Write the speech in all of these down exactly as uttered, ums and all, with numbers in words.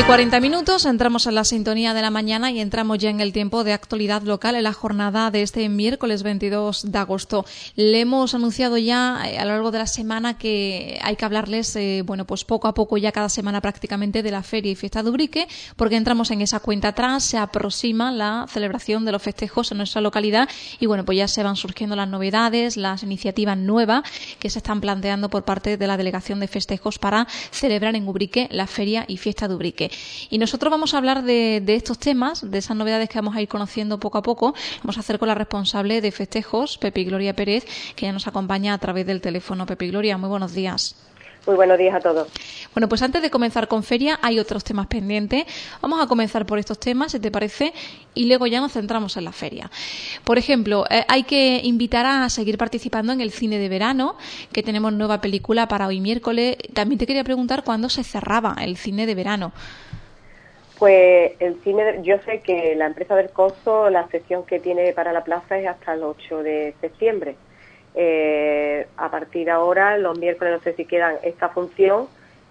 y cuarenta minutos, entramos en la sintonía de la mañana y entramos ya en el tiempo de actualidad local en la jornada de este miércoles veintidós de agosto. Le hemos anunciado ya eh, a lo largo de la semana que hay que hablarles, eh, bueno, pues poco a poco ya cada semana prácticamente de la Feria y Fiesta de Ubrique, porque entramos en esa cuenta atrás, se aproxima la celebración de los festejos en nuestra localidad y bueno, pues ya se van surgiendo las novedades, las iniciativas nuevas que se están planteando por parte de la Delegación de Festejos para celebrar en Ubrique la Feria y Fiesta de Ubrique. Y nosotros vamos a hablar de, de estos temas, de esas novedades que vamos a ir conociendo poco a poco. Vamos a hacer con la responsable de festejos, Pepi Gloria Pérez, que ya nos acompaña a través del teléfono. Pepi Gloria, muy buenos días. Muy buenos días a todos. Bueno, pues antes de comenzar con feria hay otros temas pendientes. Vamos a comenzar por estos temas, si te parece, y luego ya nos centramos en la feria. Por ejemplo, eh, hay que invitar a seguir participando en el cine de verano, que tenemos nueva película para hoy miércoles. También te quería preguntar cuándo se cerraba el cine de verano. Pues el cine, de, yo sé que la empresa del Coso, la sesión que tiene para la plaza es hasta el ocho de septiembre. Eh, a partir de ahora, los miércoles no sé si quedan esta función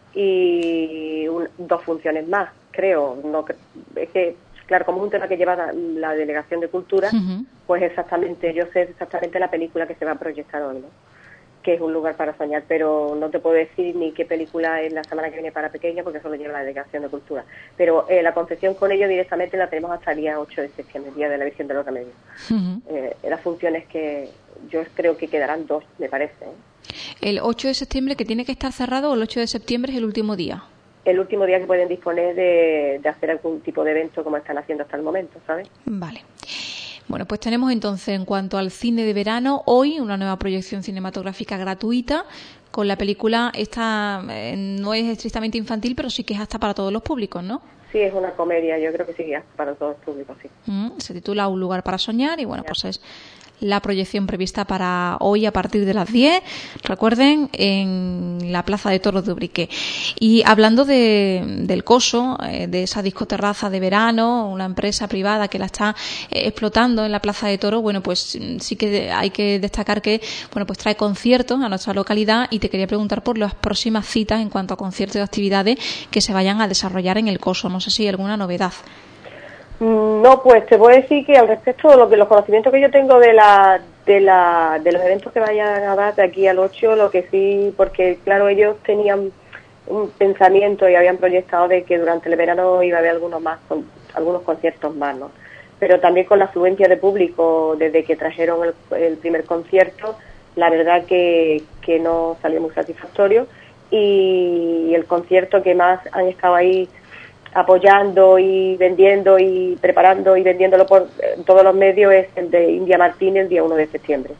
y un, dos funciones más, creo. No, es que, claro, como es un tema que lleva la, la Delegación de Cultura, uh-huh. pues exactamente, yo sé exactamente la película que se va a proyectar hoy, ¿no? Que es Un lugar para soñar, pero no te puedo decir ni qué película es la semana que viene para pequeña, porque eso lo lleva la Delegación de Cultura. Pero eh, la concesión con ellos directamente la tenemos hasta el día ocho de septiembre, Día de la Virgen de los Remedios. Uh-huh. Eh, las funciones que yo creo que quedarán dos, me parece. ¿eh? ¿El ocho de septiembre que tiene que estar cerrado o el ocho de septiembre es el último día? El último día que pueden disponer de, de hacer algún tipo de evento como están haciendo hasta el momento, ¿sabes? Vale. Bueno, pues tenemos entonces, en cuanto al cine de verano, hoy una nueva proyección cinematográfica gratuita con la película. Esta eh, no es estrictamente infantil, pero sí que es hasta para todos los públicos, ¿no? Sí, es una comedia, yo creo que sí, es para todos los públicos, sí. Mm, se titula Un lugar para soñar y bueno, ya. pues es la proyección prevista para hoy a partir de las diez, recuerden, en la Plaza de Toros de Ubrique. Y hablando de, del Coso, eh, de esa discoterraza de verano, una empresa privada que la está eh, explotando en la Plaza de Toros, bueno, pues sí que hay que destacar que, bueno, pues trae conciertos a nuestra localidad y te quería preguntar por las próximas citas en cuanto a conciertos y actividades que se vayan a desarrollar en el Coso. No sé si hay alguna novedad. No, pues te voy a decir que al respecto de lo que los conocimientos que yo tengo de la de la de los eventos que vayan a dar de aquí al ocho, lo que sí, porque claro, ellos tenían un pensamiento y habían proyectado de que durante el verano iba a haber algunos más con, algunos conciertos más, ¿no? Pero también con la afluencia de público desde que trajeron el, el primer concierto, la verdad que, que no salió muy satisfactorio y el concierto que más han estado ahí apoyando y vendiendo y preparando y vendiéndolo por todos los medios es el de India Martínez el día uno de septiembre.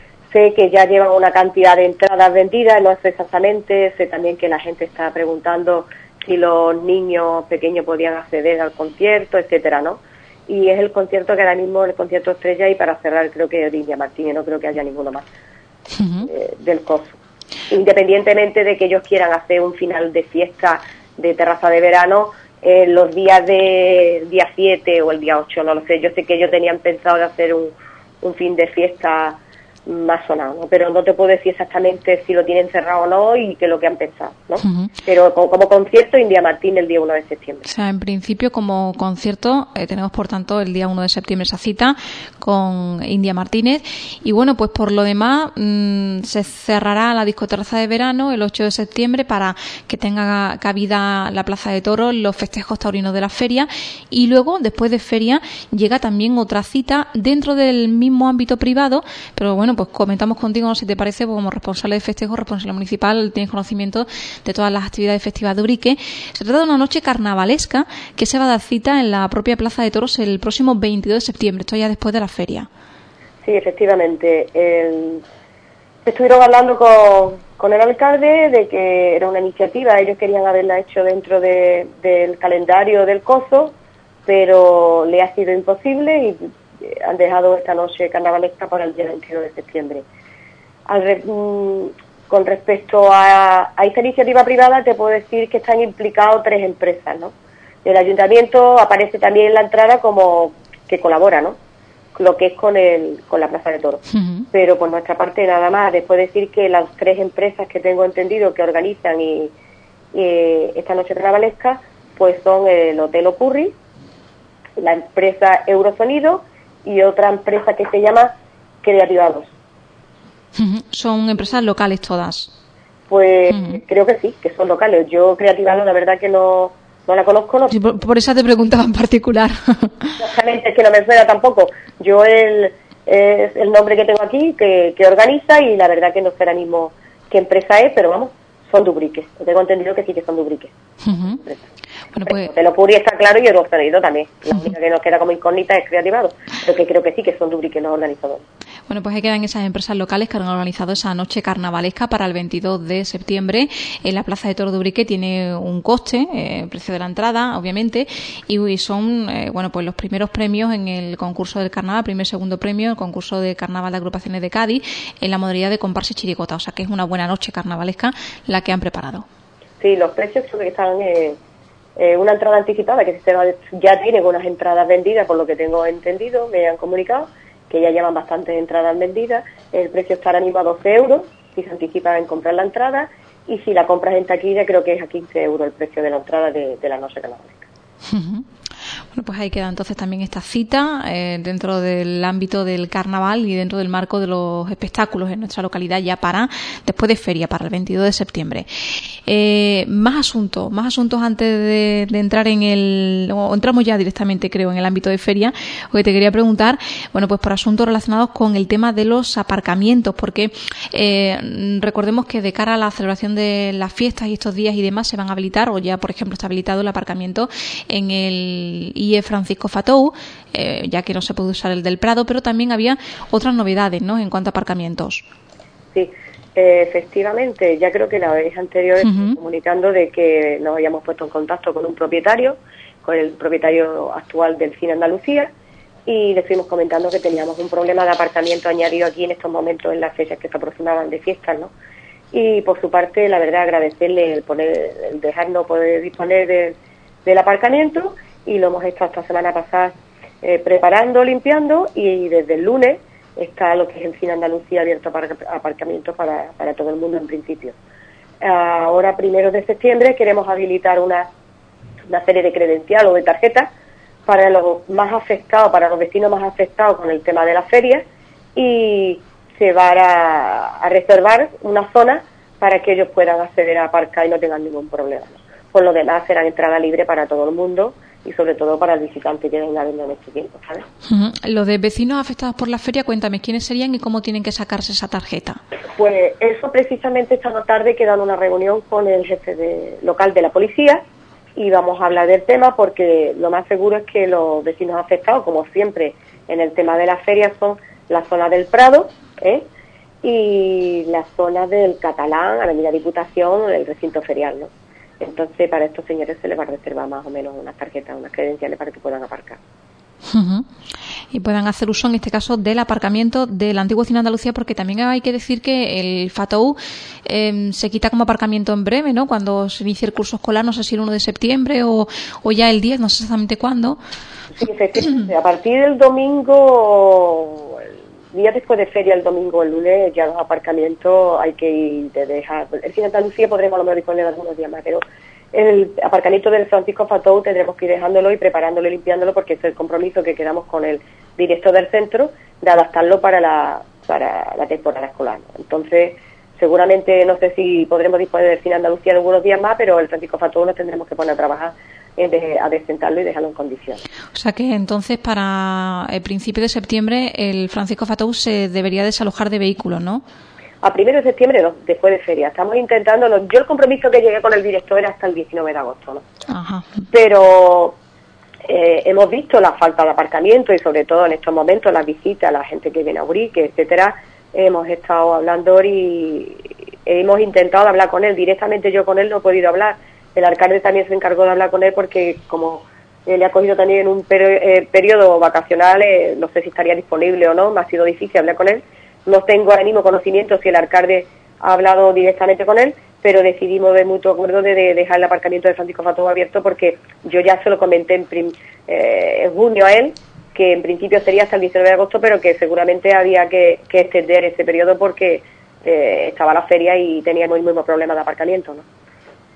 Sé que ya llevan una cantidad de entradas vendidas, no sé exactamente, sé también que la gente está preguntando si los niños pequeños podían acceder al concierto, etcétera, ¿no? Y es el concierto que ahora mismo, el concierto estrella, y para cerrar creo que de India Martínez, no creo que haya ninguno más uh-huh. eh, del Coso. Independientemente de que ellos quieran hacer un final de fiesta de terraza de verano, Eh, los días de día siete o el día ocho, no lo sé. Yo sé que ellos tenían pensado de hacer un, un fin de fiesta más sonado, ¿no? Pero no te puedo decir exactamente si lo tienen cerrado o no y qué es lo que han pensado, ¿no? Uh-huh. Pero como, como concierto, India Martín el día uno de septiembre. O sea, en principio como concierto eh, tenemos por tanto el día uno de septiembre esa cita con India Martínez y bueno, pues por lo demás mmm, se cerrará la discoterraza de verano el ocho de septiembre para que tenga cabida la Plaza de Toros, los festejos taurinos de la feria y luego después de feria llega también otra cita dentro del mismo ámbito privado, pero bueno, pues comentamos contigo, no sé si te parece, como responsable de festejos, responsable municipal, tienes conocimiento de todas las actividades festivas de Ubrique. Se trata de una noche carnavalesca que se va a dar cita en la propia Plaza de Toros el próximo veintidós de septiembre, esto ya después de la feria. Sí, efectivamente. El... Estuvieron hablando con, con el alcalde de que era una iniciativa, ellos querían haberla hecho dentro de, del calendario del Coso, pero le ha sido imposible y han dejado esta noche carnavalesca para el día veintidós de septiembre. Al re, mmm, con respecto a, a esta iniciativa privada, te puedo decir que están implicados tres empresas, ¿no? El ayuntamiento aparece también en la entrada como que colabora, ¿no? Lo que es con el con la Plaza de Toros. Uh-huh. Pero por nuestra parte nada más. Después decir que las tres empresas que tengo entendido que organizan y, y esta noche carnavalesca pues son el Hotel Ocurri, la empresa Eurosonido y otra empresa que se llama Creativados. ¿Son empresas locales todas? Pues uh-huh. creo que sí, que son locales. Yo Creativados la verdad que no, no la conozco. No. Sí, por, por eso te preguntaba en particular. Exactamente, es que no me suena tampoco. Yo el, es el nombre que tengo aquí, que, que organiza, y la verdad que no sé ahora mismo qué empresa es, pero vamos, son Dubriques. Tengo entendido que sí que son Dubriques. Uh-huh. Bueno, pues... Te lo Ocurri está claro, y el Eurosonido también. La uh-huh. única que nos queda como incógnita es Creativados, pero que creo que sí que son Dubriques los organizadores. Bueno, pues ahí quedan esas empresas locales que han organizado esa noche carnavalesca para el veintidós de septiembre en la Plaza de Toros de Ubrique. Tiene un coste, eh, el precio de la entrada, obviamente, y son eh, bueno, pues los primeros premios en el concurso del carnaval, primer segundo premio, el concurso de carnaval de agrupaciones de Cádiz, en la modalidad de comparsa y chirigota. O sea que es una buena noche carnavalesca la que han preparado. Sí, los precios creo que están eh, eh, una entrada anticipada, que se va, ya tienen unas entradas vendidas, por lo que tengo entendido, me han comunicado, que ya llevan bastantes entradas vendidas. El precio está ahora mismo a doce euros, si se anticipa en comprar la entrada, y si la compras en taquilla creo que es a quince euros el precio de la entrada de, de la noche carnavalesca. Uh-huh. Bueno, pues ahí queda entonces también esta cita eh, dentro del ámbito del carnaval y dentro del marco de los espectáculos en nuestra localidad ya para después de feria, para el veintidós de septiembre. Eh, más asuntos, más asuntos antes de, de entrar en el, o entramos ya directamente creo en el ámbito de feria, porque te quería preguntar, bueno, pues por asuntos relacionados con el tema de los aparcamientos, porque eh, recordemos que de cara a la celebración de las fiestas y estos días y demás se van a habilitar, o ya por ejemplo está habilitado el aparcamiento en el I E Francisco Fatou, eh, ya que no se puede usar el del Prado, pero también había otras novedades, ¿no?, en cuanto a aparcamientos. Sí, eh, efectivamente, ya creo que la vez anterior uh-huh. comunicando de que nos habíamos puesto en contacto con un propietario, con el propietario actual del Cine Andalucía, y le estuvimos comentando que teníamos un problema de aparcamiento añadido aquí en estos momentos en las fechas que se aproximaban de fiestas, ¿no? Y por su parte, la verdad, agradecerle el, poner, el dejarnos poder disponer de, del aparcamiento, y lo hemos estado esta semana pasada eh, preparando, limpiando, y desde el lunes está lo que es el Cine Andalucía abierto para aparcamientos para, para todo el mundo en principio. Ahora, primero de septiembre, queremos habilitar una, una serie de credencial o de tarjetas para los más afectados, para los vecinos más afectados con el tema de las ferias, y se va a, a reservar una zona para que ellos puedan acceder a aparcar y no tengan ningún problema, ¿no? Por lo demás, será entrada libre para todo el mundo, y sobre todo para el visitante que venga viendo en este tiempo, ¿sabes? Uh-huh. Los de vecinos afectados por la feria, cuéntame, ¿quiénes serían y cómo tienen que sacarse esa tarjeta? Pues eso precisamente esta tarde quedan una reunión con el jefe de, local de la policía, y vamos a hablar del tema, porque lo más seguro es que los vecinos afectados, como siempre en el tema de la feria, son la zona del Prado, ¿eh? y la zona del Catalán, Avenida Diputación, el recinto ferial, ¿no? Entonces, para estos señores se les va a reservar más o menos unas tarjetas, unas credenciales para que puedan aparcar. Uh-huh. Y puedan hacer uso, en este caso, del aparcamiento del antiguo Cine Andalucía, porque también hay que decir que el Fatou eh, se quita como aparcamiento en breve, ¿no? Cuando se inicie el curso escolar, no sé si el uno de septiembre o, o ya el diez, no sé exactamente cuándo. Sí, efectivamente. A partir del domingo, el día después de feria, el domingo, el lunes, ya los aparcamientos hay que ir de dejar. El Cine Andalucía podremos a lo mejor disponer algunos días más, pero el aparcamiento del Francisco Fatou tendremos que ir dejándolo y preparándolo y limpiándolo, porque es el compromiso que quedamos con el director del centro de adaptarlo para la para la temporada escolar. Entonces, seguramente, no sé si podremos disponer del Cine Andalucía algunos días más, pero el Francisco Fatou nos tendremos que poner a trabajar de, a desentarlo y dejarlo en condiciones. O sea que entonces para el principio de septiembre el Francisco Fatou se debería desalojar de vehículos, ¿no? A primero de septiembre no, después de feria. Estamos intentando, yo el compromiso que llegué con el director era hasta el diecinueve de agosto, ¿no? Ajá. Pero eh, hemos visto la falta de aparcamiento, y sobre todo en estos momentos las visitas, la gente que viene a Ubrique, etcétera. Hemos estado hablando y hemos intentado hablar con él. Directamente yo con él no he podido hablar. El alcalde también se encargó de hablar con él, porque como eh, le ha cogido también en un peri- eh, periodo vacacional, eh, no sé si estaría disponible o no, me ha sido difícil hablar con él. No tengo ahora mismo conocimiento si el alcalde ha hablado directamente con él, pero decidimos de mutuo acuerdo de, de dejar el aparcamiento de Francisco Fatou abierto, porque yo ya se lo comenté en, prim, eh, en junio a él, que en principio sería hasta el diecinueve de agosto, pero que seguramente había que, que extender ese periodo porque eh, estaba la feria y teníamos el mismo problema de aparcamiento, ¿no?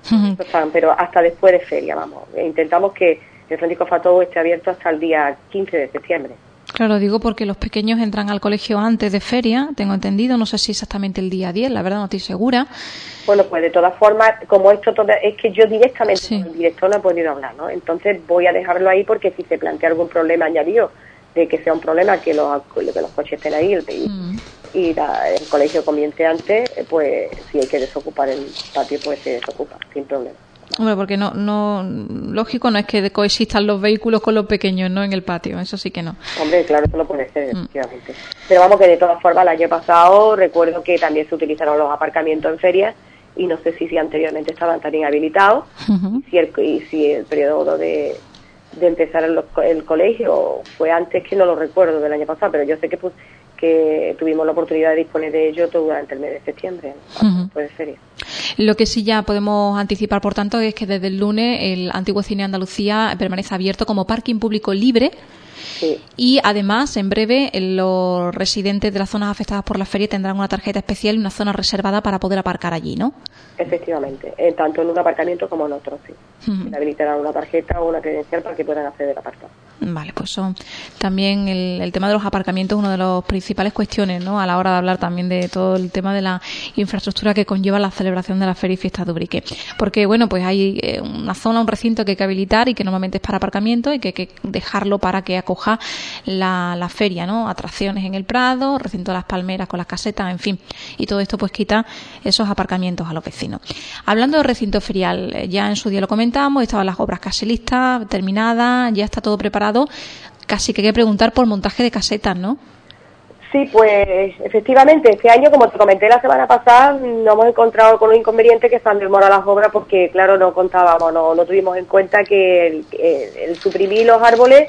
Uh-huh. Están, pero hasta después de feria, vamos. Intentamos que el Francisco Fatou esté abierto hasta el día quince de septiembre. Claro, digo porque los pequeños entran al colegio antes de feria, tengo entendido, no sé si exactamente el día diez, la verdad no estoy segura. Bueno, pues de todas formas, como esto todo, es que yo directamente sí. con el director no he podido hablar, ¿no? Entonces voy a dejarlo ahí porque si se plantea algún problema añadido, de que sea un problema que los, que los coches estén ahí y, mm. y la, el colegio comience antes, pues si hay que desocupar el patio, pues se desocupa, sin problema. Hombre, porque no, no, lógico no es que coexistan los vehículos con los pequeños, ¿no? En el patio, eso sí que no. Hombre, claro, eso no puede ser, efectivamente. Mm. Pero vamos, que de todas formas, el año pasado recuerdo que también se utilizaron los aparcamientos en ferias y no sé si, si anteriormente estaban también habilitados, uh-huh. si el, y si el periodo de, de empezar el, el colegio fue antes, que no lo recuerdo del año pasado, pero yo sé que pues que tuvimos la oportunidad de disponer de ello todo durante el mes de septiembre, ¿no? Uh-huh. Después de feria. Lo que sí ya podemos anticipar, por tanto, es que desde el lunes el antiguo Cine Andalucía permanece abierto como parking público libre. Sí. Y además, en breve, los residentes de las zonas afectadas por la feria tendrán una tarjeta especial y una zona reservada para poder aparcar allí, ¿no? Efectivamente, eh, tanto en un aparcamiento como en otro, sí. Uh-huh. Le habilitarán una tarjeta o una credencial para que puedan acceder a aparcar. Vale, pues son también el, el tema de los aparcamientos es una de las principales cuestiones, ¿no? A la hora de hablar también de todo el tema de la infraestructura que conlleva la celebración de la Feria y Fiestas de Ubrique. Porque, bueno, pues hay eh, una zona, un recinto que hay que habilitar y que normalmente es para aparcamiento y que hay que dejarlo para que acoja la, la feria, ¿no? Atracciones en el Prado, recinto de las Palmeras con las casetas, en fin. Y todo esto pues quita esos aparcamientos a los vecinos. Hablando de recinto ferial, ya en su día lo comentamos, estaban las obras casi listas, terminadas, ya está todo preparado. Casi que hay que preguntar por montaje de casetas, ¿no? Sí, pues efectivamente, este año, como te comenté la semana pasada, nos hemos encontrado con un inconveniente que están demoradas las obras porque, claro, no contábamos, no, no tuvimos en cuenta que el, el, el suprimir los árboles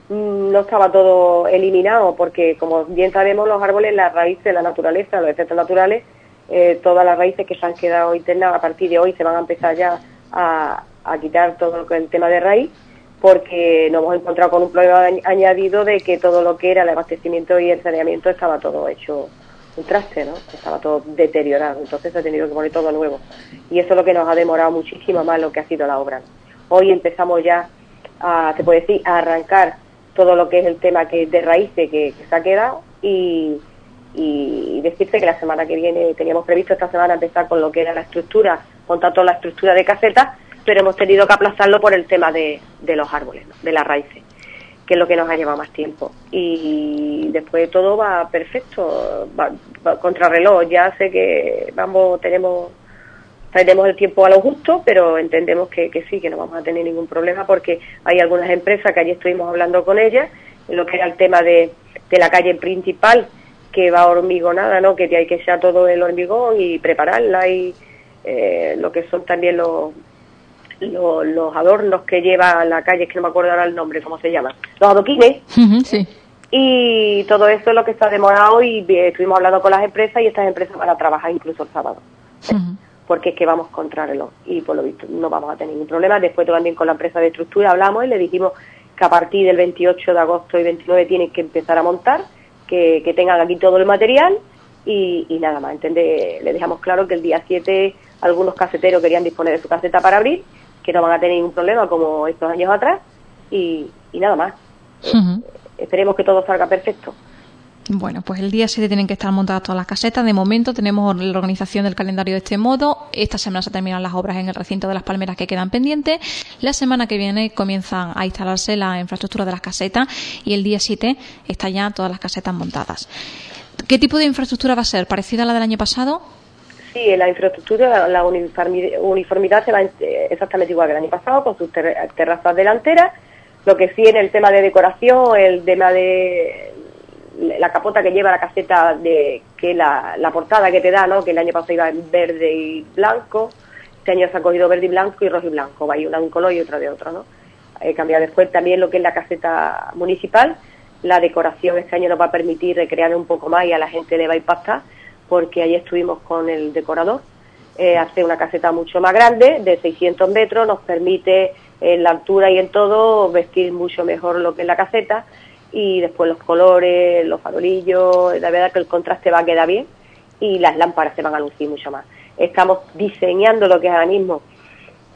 no estaba todo eliminado, porque como bien sabemos, los árboles, las raíces de la naturaleza, los efectos naturales, eh, todas las raíces que se han quedado internas a partir de hoy se van a empezar ya a, a quitar todo el tema de raíz, porque nos hemos encontrado con un problema añadido de que todo lo que era el abastecimiento y el saneamiento estaba todo hecho un traste, ¿no? Estaba todo deteriorado, entonces se ha tenido que poner todo nuevo. Y eso es lo que nos ha demorado muchísimo más lo que ha sido la obra. Hoy empezamos ya, a, se puede decir, a arrancar todo lo que es el tema que de raíces que, que se ha quedado y, y decirte que la semana que viene teníamos previsto esta semana empezar con lo que era la estructura, montar toda la estructura de casetas, pero hemos tenido que aplazarlo por el tema de, de los árboles, ¿no? De las raíces, que es lo que nos ha llevado más tiempo. Y después todo va perfecto, va, va contrarreloj. Ya sé que vamos, tenemos tenemos el tiempo a lo justo, pero entendemos que, que sí, que no vamos a tener ningún problema, porque hay algunas empresas que ayer estuvimos hablando con ellas, en lo que era el tema de, de la calle principal, que va hormigonada, ¿no? Que hay que echar todo el hormigón y prepararla, y eh, lo que son también los Los, los adornos que lleva la calle, que no me acuerdo ahora el nombre, ¿cómo se llama? Los adoquines. Uh-huh, sí. Y todo eso es lo que está demorado y eh, estuvimos hablando con las empresas y estas empresas van a trabajar incluso el sábado. Uh-huh. Porque es que vamos contra reloj y por lo visto no vamos a tener ningún problema. Después también con la empresa de estructura hablamos y le dijimos que a partir del veintiocho de agosto y veintinueve tienen que empezar a montar, que, que tengan aquí todo el material y, y nada más. ¿Entiendes? Le dejamos claro que el día siete algunos caseteros querían disponer de su caseta para abrir, que no van a tener ningún problema como estos años atrás y, y nada más. Uh-huh. Eh, esperemos que todo salga perfecto. Bueno, pues el día siete tienen que estar montadas todas las casetas. De momento tenemos la organización del calendario de este modo. Esta semana se terminan las obras en el recinto de las Palmeras que quedan pendientes. La semana que viene comienzan a instalarse la infraestructura de las casetas y el día siete están ya todas las casetas montadas. ¿Qué tipo de infraestructura va a ser? ¿Parecida a la del año pasado? Sí, en la infraestructura, la, la uniformidad se va exactamente igual que el año pasado, con sus ter- terrazas delanteras. Lo que sí en el tema de decoración, el tema de la capota que lleva la caseta, de que la, la portada que te da, ¿no? Que el año pasado iba en verde y blanco, este año se ha cogido verde y blanco y rojo y blanco, va a ir una de un color y otra de otro, ¿no? He cambiado después también lo que es la caseta municipal. La decoración este año nos va a permitir recrear un poco más y a la gente le va a impactar, porque allí estuvimos con el decorador, eh, hacer una caseta mucho más grande, de seiscientos metros, nos permite en la altura y en todo vestir mucho mejor lo que es la caseta, y después los colores, los farolillos, la verdad que el contraste va a quedar bien y las lámparas se van a lucir mucho más. Estamos diseñando lo que es ahora mismo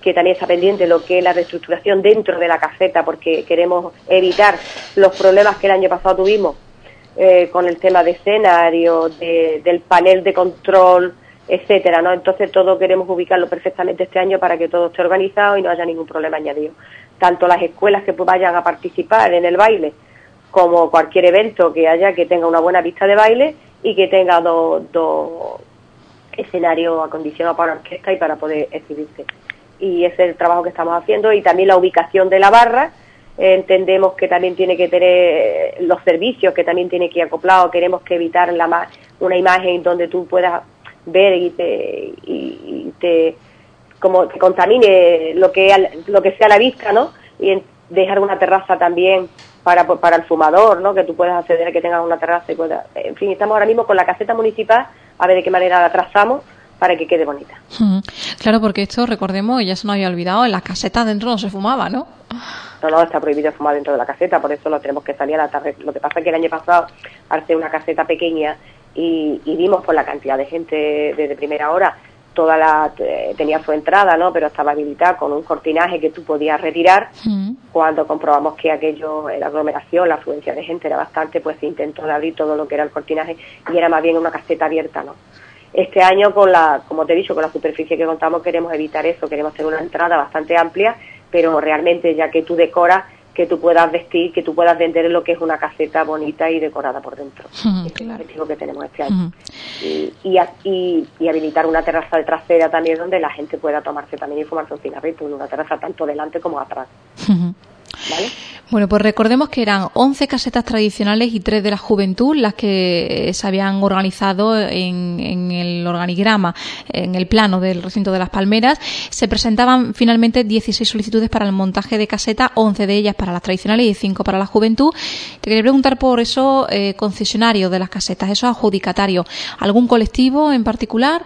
que también está pendiente lo que es la reestructuración dentro de la caseta, porque queremos evitar los problemas que el año pasado tuvimos eh, con el tema de escenario, de, del panel de control, etcétera, ¿no? Entonces todo queremos ubicarlo perfectamente este año para que todo esté organizado y no haya ningún problema añadido. Tanto las escuelas que vayan a participar en el baile como cualquier evento que haya que tenga una buena pista de baile y que tenga dos, dos escenarios acondicionados para orquesta y para poder exhibirse. Y ese es el trabajo que estamos haciendo, y también la ubicación de la barra. Eh, entendemos que también tiene que tener los servicios, que también tiene que ir acoplado. Queremos que evitar la una imagen donde tú puedas ver y te, y, y te como te contamine lo que lo que sea la vista, ¿no? Y en, dejar una terraza también para para el fumador, ¿no? Que tú puedas acceder, que tengas una terraza y puedas, en fin, estamos ahora mismo con la caseta municipal a ver de qué manera la trazamos para que quede bonita. Mm, claro, porque esto, recordemos, ya se nos había olvidado, en la caseta dentro no se fumaba, ¿no? No, no, está prohibido fumar dentro de la caseta, por eso lo tenemos que salir a la tarde. Lo que pasa es que el año pasado, al ser una caseta pequeña, y, y vimos por la cantidad de gente desde primera hora, toda la eh, tenía su entrada, ¿no? Pero estaba habilitada con un cortinaje que tú podías retirar. Mm. Cuando comprobamos que aquello, la aglomeración, la afluencia de gente era bastante, pues se intentó de abrir todo lo que era el cortinaje y era más bien una caseta abierta, ¿no? Este año, con la, como te he dicho, con la superficie que contamos, queremos evitar eso, queremos tener una entrada bastante amplia, pero realmente ya que tú decoras, que tú puedas vestir, que tú puedas vender lo que es una caseta bonita y decorada por dentro. Uh-huh, es el objetivo que tenemos este año. Uh-huh. Y, y, y, y habilitar una terraza de trasera también donde la gente pueda tomarse también y fumarse un cigarrito, una terraza tanto delante como atrás. Uh-huh. ¿Vale? Bueno, pues recordemos que eran once casetas tradicionales y tres de la juventud las que se habían organizado en, en el organigrama, en el plano del recinto de Las Palmeras. Se presentaban finalmente dieciséis solicitudes para el montaje de caseta, once de ellas para las tradicionales y cinco para la juventud. Te quería preguntar por esos eh, concesionarios de las casetas, esos adjudicatarios. ¿Algún colectivo en particular?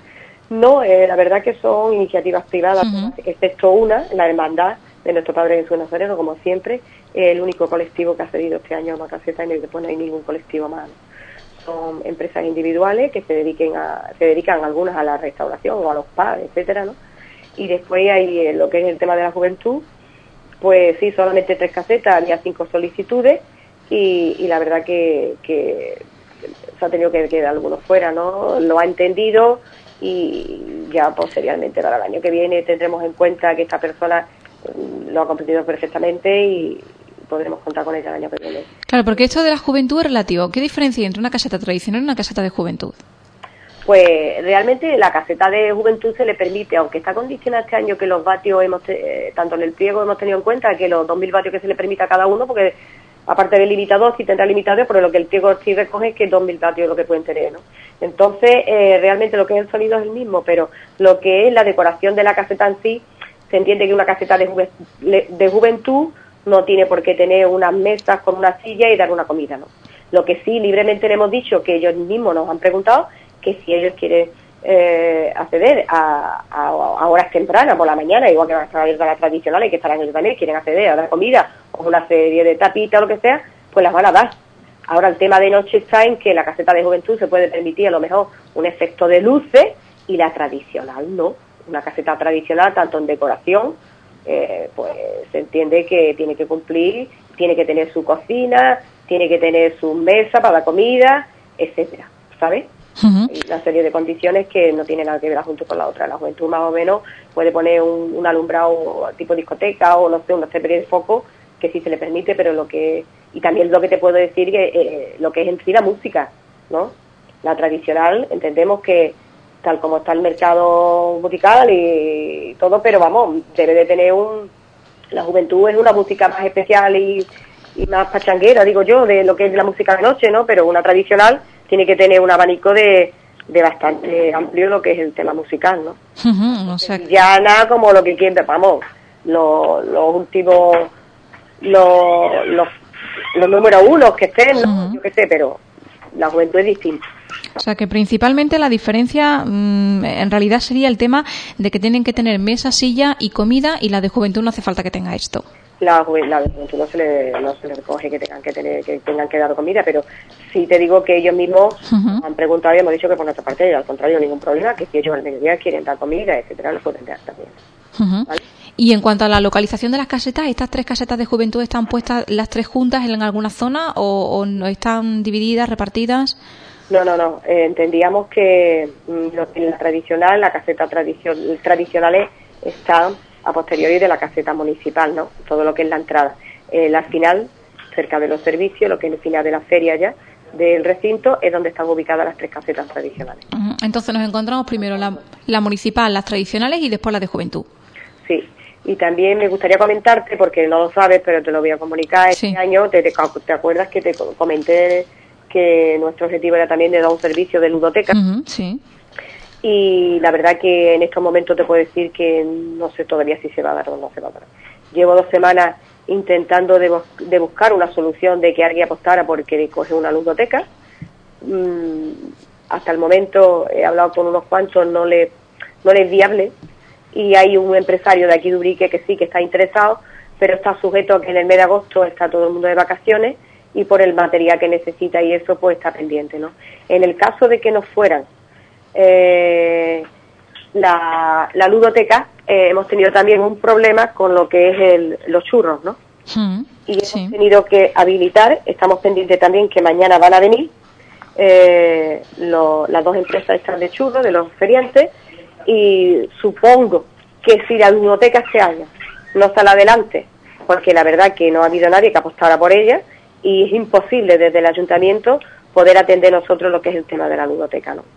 No, eh, la verdad que son iniciativas privadas, uh-huh. excepto una, la Hermandad de nuestro Padre Jesús Nazareno, como siempre, el único colectivo que ha cedido este año a una caseta, y después no hay ningún colectivo más. Son empresas individuales que se dediquen a, se dedican algunas a la restauración o a los pubs, etcétera, ¿no? Y después hay eh, lo que es el tema de la juventud, pues sí, solamente tres casetas, había cinco solicitudes y, y la verdad que, que se ha tenido que quedar algunos fuera, ¿no? Lo ha entendido y ya posteriormente para el año que viene tendremos en cuenta que esta persona lo ha comprendido perfectamente y podremos contar con ella el año que viene. Claro, porque esto de la juventud es relativo. ¿Qué diferencia hay entre una caseta tradicional y una caseta de juventud? Pues realmente la caseta de juventud se le permite, aunque está condicionada este año que los vatios, hemos eh, tanto en el pliego hemos tenido en cuenta que los dos mil vatios que se le permite a cada uno, porque aparte del limitador, sí tendrá limitador, pero lo que el pliego sí recoge es que dos mil vatios es lo que pueden tener, ¿no? Entonces, eh, realmente lo que es el sonido es el mismo, pero lo que es la decoración de la caseta en sí, se entiende que una caseta de, juve, de juventud no tiene por qué tener unas mesas con una silla y dar una comida, ¿no? Lo que sí libremente le hemos dicho, que ellos mismos nos han preguntado, que si ellos quieren eh, acceder a, a, a horas tempranas por la mañana, igual que van a estar abiertas las tradicionales, que estarán ellos también, quieren acceder a la comida o una serie de tapitas o lo que sea, pues las van a dar. Ahora el tema de noche está en que la caseta de juventud se puede permitir a lo mejor un efecto de luces y la tradicional no. Una caseta tradicional, tanto en decoración, eh, pues se entiende que tiene que cumplir, tiene que tener su cocina, tiene que tener su mesa para la comida, etcétera, ¿sabes? Uh-huh. Y una serie de condiciones que no tienen nada que ver junto con la otra. La juventud más o menos puede poner un, un alumbrado tipo discoteca o no sé, una serie de focos que sí se le permite, pero lo que, y también lo que te puedo decir que eh, lo que es en sí la música, ¿no? La tradicional, entendemos que tal como está el mercado musical y todo, pero vamos, debe de tener un... La juventud es una música más especial y, y más pachanguera, digo yo, de lo que es la música de noche, ¿no? Pero una tradicional tiene que tener un abanico de, de bastante amplio lo que es el tema musical, ¿no? Uh-huh, o sea... Ya nada como lo que quieren, vamos, los, los últimos, los, los, los números unos que estén, ¿no? Uh-huh. Yo qué sé, pero la juventud es distinta. O sea que principalmente la diferencia mmm, en realidad sería el tema de que tienen que tener mesa, silla y comida, y la de juventud no hace falta que tenga esto. La, la de juventud no se le no se le recoge que tengan que tener que tengan que dar comida, pero sí te digo que ellos mismos uh-huh. han preguntado y hemos dicho que por nuestra parte al contrario ningún problema, que si ellos al mediodía quieren dar comida, etcétera, lo pueden dar también. Uh-huh. ¿Vale? Y en cuanto a la localización de las casetas, ¿estas tres casetas de juventud están puestas las tres juntas en alguna zona o, o no están divididas, repartidas? No, no, no. Eh, entendíamos que mm, la tradicional, la caseta tradicion, tradicionales están a posteriori de la caseta municipal, ¿no? Todo lo que es la entrada. Eh, al final, cerca de los servicios, lo que es el final de la feria ya, del recinto, es donde están ubicadas las tres casetas tradicionales. Uh-huh. Entonces nos encontramos primero la, la municipal, las tradicionales y después las de juventud. Sí. Y también me gustaría comentarte, porque no lo sabes, pero te lo voy a comunicar, este sí. año, te, te, ¿te acuerdas que te comenté que nuestro objetivo era también de dar un servicio de ludoteca? Uh-huh, sí. Y la verdad que en estos momentos te puedo decir que no sé todavía si se va a dar o no se va a dar. Llevo dos semanas intentando de, de buscar una solución de que alguien apostara porque coge una ludoteca. Mm, hasta el momento he hablado con unos cuantos, no le, no le es viable. Y hay un empresario de aquí de Ubrique que sí que está interesado, pero está sujeto a que en el mes de agosto está todo el mundo de vacaciones y por el material que necesita y eso pues está pendiente, ¿no? En el caso de que no fueran eh, la, la ludoteca, eh, hemos tenido también un problema con lo que es el, los churros, ¿no? Mm, y hemos sí. tenido que habilitar, estamos pendientes también que mañana van a venir eh, lo, las dos empresas estas de churros, de los feriantes, y supongo que si la ludoteca se halla, no sale adelante, porque la verdad que no ha habido nadie que apostara por ella, y es imposible desde el ayuntamiento poder atender nosotros lo que es el tema de la ludoteca, ¿no?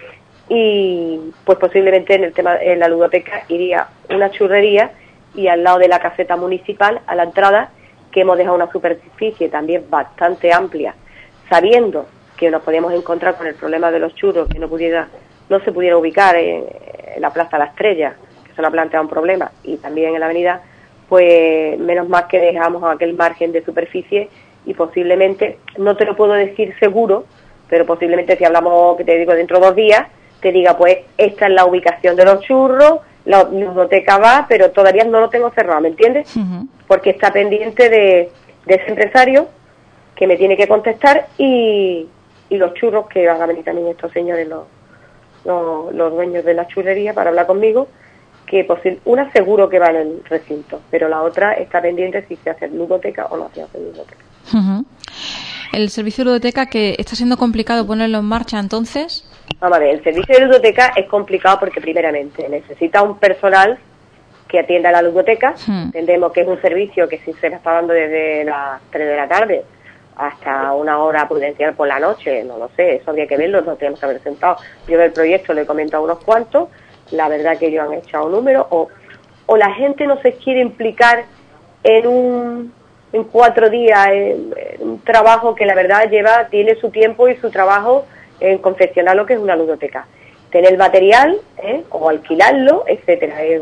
Y pues posiblemente en el tema en la ludoteca iría una churrería y al lado de la caseta municipal, a la entrada, que hemos dejado una superficie también bastante amplia, sabiendo que nos podíamos encontrar con el problema de los churros, que no pudiera no se pudiera ubicar en, en la Plaza La Estrella, que se nos ha planteado un problema, y también en la avenida, pues menos mal que dejamos aquel margen de superficie y posiblemente, no te lo puedo decir seguro, pero posiblemente si hablamos, que te digo, dentro de dos días, te diga, pues esta es la ubicación de los churros, la ludoteca va, pero todavía no lo tengo cerrado, ¿me entiendes? Uh-huh. Porque está pendiente de, de ese empresario que me tiene que contestar y, y los churros que van a venir también estos señores, los Los, los dueños de la churrería para hablar conmigo, que posible, una seguro que va en el recinto, pero la otra está pendiente si se hace ludoteca o no se hace ludoteca. Uh-huh. El servicio de ludoteca, que está siendo complicado ponerlo en marcha, entonces. Vamos a ver, el servicio de ludoteca es complicado porque primeramente necesita un personal que atienda a la ludoteca. Uh-huh. Entendemos que es un servicio que si se está dando desde las tres de la tarde hasta una hora prudencial por la noche, no lo sé, eso habría que verlo, nos tenemos que haber sentado. Yo del proyecto le he comentado a unos cuantos, la verdad que ellos han echado números, o, o la gente no se quiere implicar en un en cuatro días, en, en un trabajo que la verdad lleva, tiene su tiempo y su trabajo en confeccionar lo que es una ludoteca. Tener el material, ¿eh? o alquilarlo, etcétera. Eh,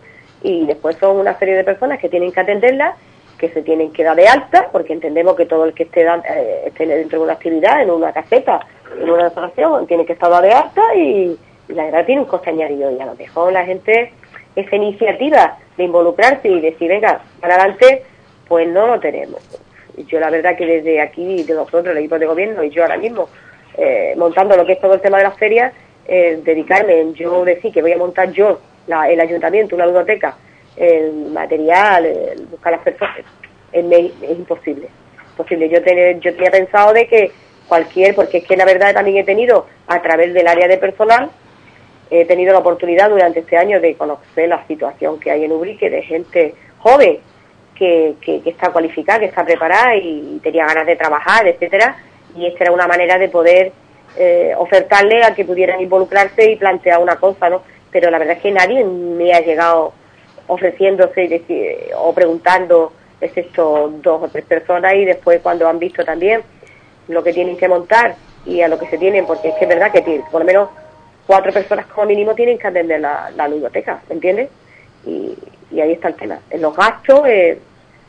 y después son una serie de personas que tienen que atenderla, que se tienen que dar de alta, porque entendemos que todo el que esté, eh, esté dentro de una actividad, en una caseta, en una instalación, tiene que estar dado de alta y, y la verdad tiene un coste añadido. Y a lo mejor la gente, esa iniciativa de involucrarse y decir, venga, para adelante, pues no lo tenemos. Yo la verdad que desde aquí, de nosotros, el equipo de gobierno, y yo ahora mismo, eh, montando lo que es todo el tema de las ferias, eh, dedicarme en yo decir que voy a montar yo, la, el ayuntamiento, una ludoteca, el material, el buscar las personas, es, es imposible. Posible. Yo, tener, yo tenía pensado de que cualquier, porque es que la verdad también he tenido, a través del área de personal, he tenido la oportunidad durante este año de conocer la situación que hay en Ubrique, de gente joven que, que, que está cualificada, que está preparada y, y tenía ganas de trabajar, etcétera, y esta era una manera de poder eh, ofertarle a que pudieran involucrarse y plantear una cosa, ¿no? Pero la verdad es que nadie me ha llegado ofreciéndose decir, o preguntando, excepto dos o tres personas, y después cuando han visto también lo que tienen que montar y a lo que se tienen, porque es que es verdad que tiene, por lo menos cuatro personas como mínimo tienen que atender la, la ludoteca, ¿me entiendes? Y, y ahí está el tema, en los gastos. Eh,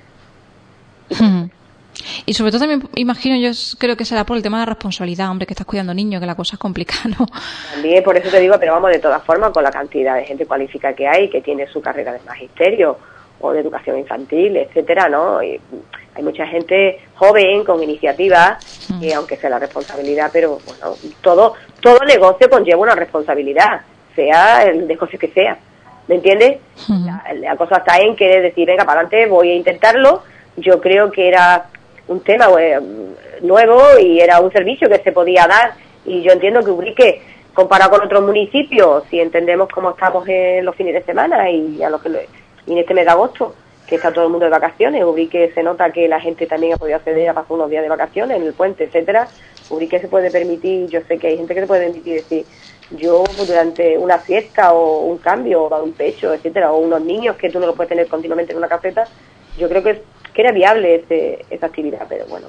hmm. Y sobre todo también, imagino, yo creo que será por el tema de la responsabilidad, hombre, que estás cuidando niños, que la cosa es complicada, ¿no? También, por eso te digo, pero vamos, de todas formas, con la cantidad de gente cualificada que hay, que tiene su carrera de magisterio o de educación infantil, etcétera, ¿no? Y hay mucha gente joven, con iniciativas, mm. que aunque sea la responsabilidad, pero bueno, todo todo negocio conlleva una responsabilidad, sea el negocio que sea. ¿me entiendes? Uh-huh. La, la cosa está en que decir, venga, para adelante, voy a intentarlo. Yo creo que era un tema pues, nuevo y era un servicio que se podía dar, y yo entiendo que Ubrique, comparado con otros municipios, si entendemos cómo estamos en los fines de semana y, a lo que, y en este mes de agosto, que está todo el mundo de vacaciones, Ubrique se nota que la gente también ha podido acceder a pasar unos días de vacaciones en el puente, etcétera. Ubrique se puede permitir, yo sé que hay gente que se puede permitir decir, yo durante una fiesta o un cambio o dar un pecho, etcétera, o unos niños que tú no los puedes tener continuamente en una caseta, yo creo que, que era viable ese, esa actividad, pero bueno,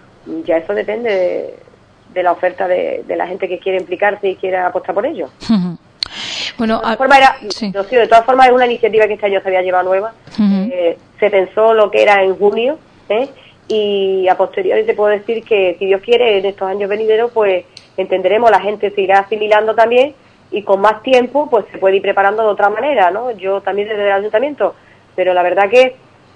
ya eso depende de, de la oferta de, de la gente que quiere implicarse y quiera apostar por ello. Uh-huh. Bueno, de todas formas, era, sí. no, sí, de todas formas es una iniciativa que este año se había llevado nueva. Uh-huh. eh, se pensó lo que era en junio, ¿eh? Y a posteriori te puedo decir que si Dios quiere en estos años venideros pues entenderemos, la gente se irá asimilando también y con más tiempo pues se puede ir preparando de otra manera, ¿no? Yo también desde el ayuntamiento, pero la verdad que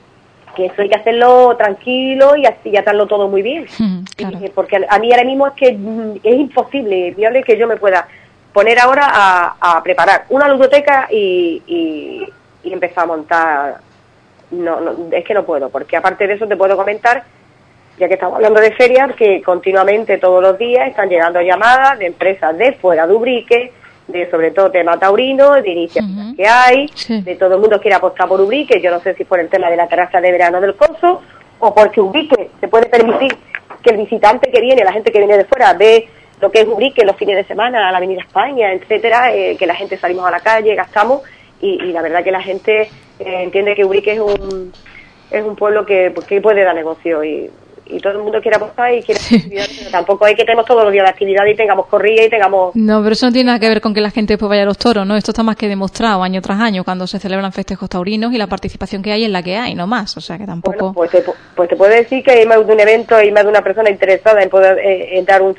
que eso hay que hacerlo tranquilo y así atarlo todo muy bien. Uh-huh, claro. y, porque a mí ahora mismo es que es imposible, es viable que yo me pueda poner ahora a, a preparar una ludoteca y, y, y empezar a montar. No, no, es que no puedo, porque aparte de eso te puedo comentar, ya que estamos hablando de ferias, que continuamente todos los días están llegando llamadas de empresas de fuera de Ubrique, de sobre todo tema taurino, de iniciativas uh-huh. que hay, sí. de todo el mundo quiere apostar por Ubrique. Yo no sé si por el tema de la terraza de verano del Corso o porque Ubrique se puede permitir que el visitante que viene, la gente que viene de fuera, ve lo que es Ubrique los fines de semana, a la Avenida España, etcétera, eh, que la gente salimos a la calle, gastamos, y, y la verdad que la gente eh, entiende que Ubrique es un es un pueblo que, que puede dar negocio, y, y todo el mundo quiere apostar y quiere sí. actividad, pero tampoco hay que tenemos todos los días de actividad y tengamos corrida y tengamos... No, pero eso no tiene nada que ver con que la gente después vaya a los toros, ¿no? Esto está más que demostrado año tras año cuando se celebran festejos taurinos y la participación que hay en la que hay, no más, o sea que tampoco... Bueno, pues te, pues te puedo decir que hay más de un evento, hay más de una persona interesada en poder eh, en dar un...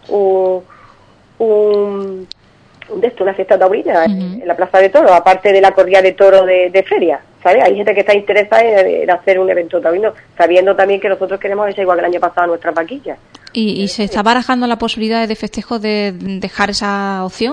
un, un de esto, una fiesta taurina uh-huh. en, en la Plaza de Toros, aparte de la corrida de toros de, de feria, ¿sabes? Hay gente que está interesada en, en hacer un evento taurino, sabiendo también que nosotros queremos echar igual que el año pasado nuestras vaquillas. ¿Y, y se está barajando la posibilidad de festejo de dejar esa opción?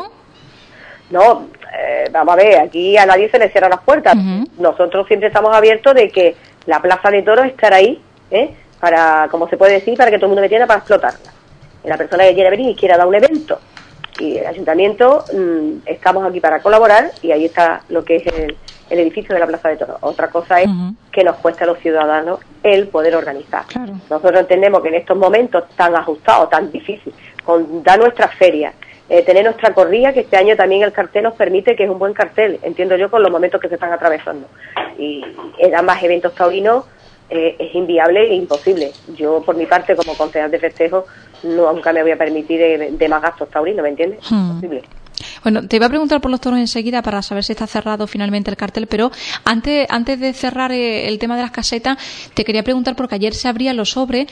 No, eh, vamos a ver, aquí a nadie se le cierran las puertas. Uh-huh. Nosotros siempre estamos abiertos de que la Plaza de Toros estará ahí, ¿eh? Para, como se puede decir, para que todo el mundo me entienda, para explotarla. Y la persona que quiera venir y quiera dar un evento, y el ayuntamiento mmm, estamos aquí para colaborar, y ahí está lo que es el, el edificio de la Plaza de Toros. Otra cosa es uh-huh. que nos cuesta a los ciudadanos el poder organizar. Claro. Nosotros entendemos que en estos momentos tan ajustados, tan difíciles, con dar nuestras ferias, eh, tener nuestra corrida, que este año también el cartel nos permite, que es un buen cartel, entiendo yo, con los momentos que se están atravesando. Y eran más eventos taurinos, eh, es inviable e imposible. Yo, por mi parte, como concejal de festejo, nunca me voy a permitir de, de más gastos taurinos, ¿me entiendes? Hmm. Imposible. Bueno, te iba a preguntar por los toros enseguida para saber si está cerrado finalmente el cartel, pero antes antes de cerrar eh, el tema de las casetas, te quería preguntar, porque ayer se abrían los sobres